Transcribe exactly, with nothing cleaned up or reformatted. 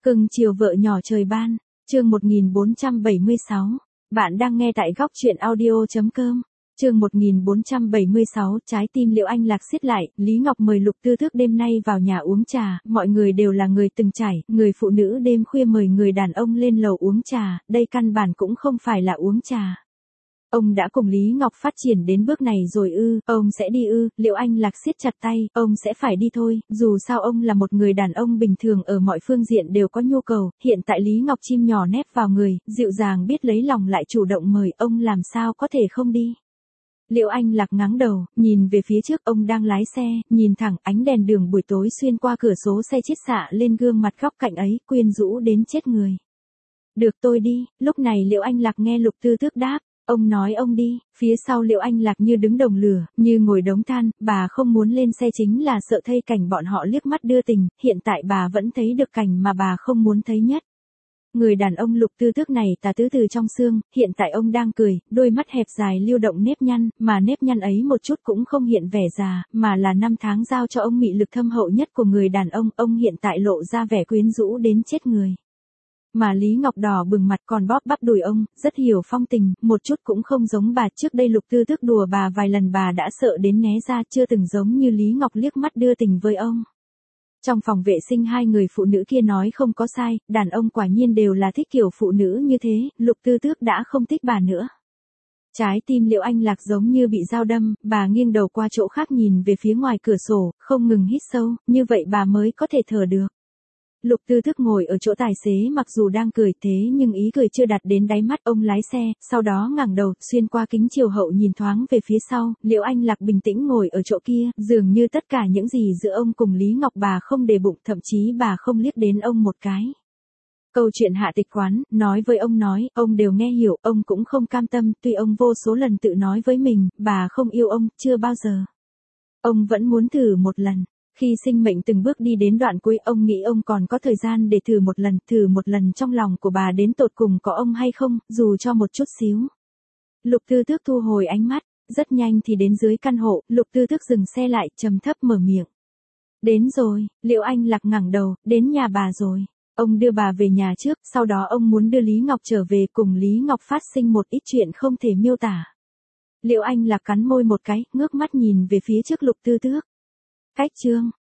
Cưng chiều vợ nhỏ trời ban, chương một nghìn bốn trăm bảy mươi sáu. Bạn đang nghe tại góc truyện audio.com. Chương một nghìn bốn trăm bảy mươi sáu, trái tim Liễu Anh Lạc siết lại, Lý Ngọc mời Lục Tư Tước đêm nay vào nhà uống trà, mọi người đều là người từng trải, người phụ nữ đêm khuya mời người đàn ông lên lầu uống trà, đây căn bản cũng không phải là uống trà. Ông đã cùng Lý Ngọc phát triển đến bước này rồi ư, ông sẽ đi ư, Liễu Anh Lạc siết chặt tay, ông sẽ phải đi thôi, dù sao ông là một người đàn ông bình thường ở mọi phương diện đều có nhu cầu, hiện tại Lý Ngọc chim nhỏ nép vào người, dịu dàng biết lấy lòng lại chủ động mời, ông làm sao có thể không đi. Liễu Anh Lạc ngáng đầu, nhìn về phía trước, ông đang lái xe, nhìn thẳng, ánh đèn đường buổi tối xuyên qua cửa sổ xe chiết xạ lên gương mặt góc cạnh ấy, quyến rũ đến chết người. Được tôi đi, lúc này Liễu Anh Lạc nghe Lục Tư Tước đáp. Ông nói ông đi, phía sau Liễu Anh Lạc như đứng đồng lửa, như ngồi đống than, bà không muốn lên xe chính là sợ thấy cảnh bọn họ liếc mắt đưa tình, hiện tại bà vẫn thấy được cảnh mà bà không muốn thấy nhất. Người đàn ông Lục Tư Tước này tà tứ từ trong xương, hiện tại ông đang cười, đôi mắt hẹp dài lưu động nếp nhăn, mà nếp nhăn ấy một chút cũng không hiện vẻ già, mà là năm tháng giao cho ông mị lực thâm hậu nhất của người đàn ông, ông hiện tại lộ ra vẻ quyến rũ đến chết người. Mà Lý Ngọc đỏ bừng mặt còn bóp bắp đùi ông, rất hiểu phong tình, một chút cũng không giống bà, trước đây Lục Tư Tước đùa bà vài lần bà đã sợ đến né ra, chưa từng giống như Lý Ngọc liếc mắt đưa tình với ông. Trong phòng vệ sinh hai người phụ nữ kia nói không có sai, đàn ông quả nhiên đều là thích kiểu phụ nữ như thế, Lục Tư Tước đã không thích bà nữa. Trái tim Liễu Anh Lạc giống như bị dao đâm, bà nghiêng đầu qua chỗ khác nhìn về phía ngoài cửa sổ, không ngừng hít sâu, như vậy bà mới có thể thở được. Lục Tư Tước ngồi ở chỗ tài xế mặc dù đang cười thế nhưng ý cười chưa đặt đến đáy mắt, ông lái xe, sau đó ngẩng đầu, xuyên qua kính chiều hậu nhìn thoáng về phía sau, Liễu Anh Lạc bình tĩnh ngồi ở chỗ kia, dường như tất cả những gì giữa ông cùng Lý Ngọc bà không để bụng, thậm chí bà không liếc đến ông một cái. Câu chuyện hạ tịch quán, nói với ông nói, ông đều nghe hiểu, ông cũng không cam tâm, tuy ông vô số lần tự nói với mình, bà không yêu ông, chưa bao giờ. Ông vẫn muốn thử một lần. Khi sinh mệnh từng bước đi đến đoạn cuối, ông nghĩ ông còn có thời gian để thử một lần, thử một lần trong lòng của bà đến tột cùng có ông hay không, dù cho một chút xíu. Lục Tư Tước thu hồi ánh mắt, rất nhanh thì đến dưới căn hộ, Lục Tư Tước dừng xe lại, trầm thấp mở miệng. Đến rồi, Liễu Anh Lạc ngẩng đầu, đến nhà bà rồi. Ông đưa bà về nhà trước, sau đó ông muốn đưa Lý Ngọc trở về, cùng Lý Ngọc phát sinh một ít chuyện không thể miêu tả. Liễu Anh Lạc cắn môi một cái, ngước mắt nhìn về phía trước Lục Tư Tước. Cách chương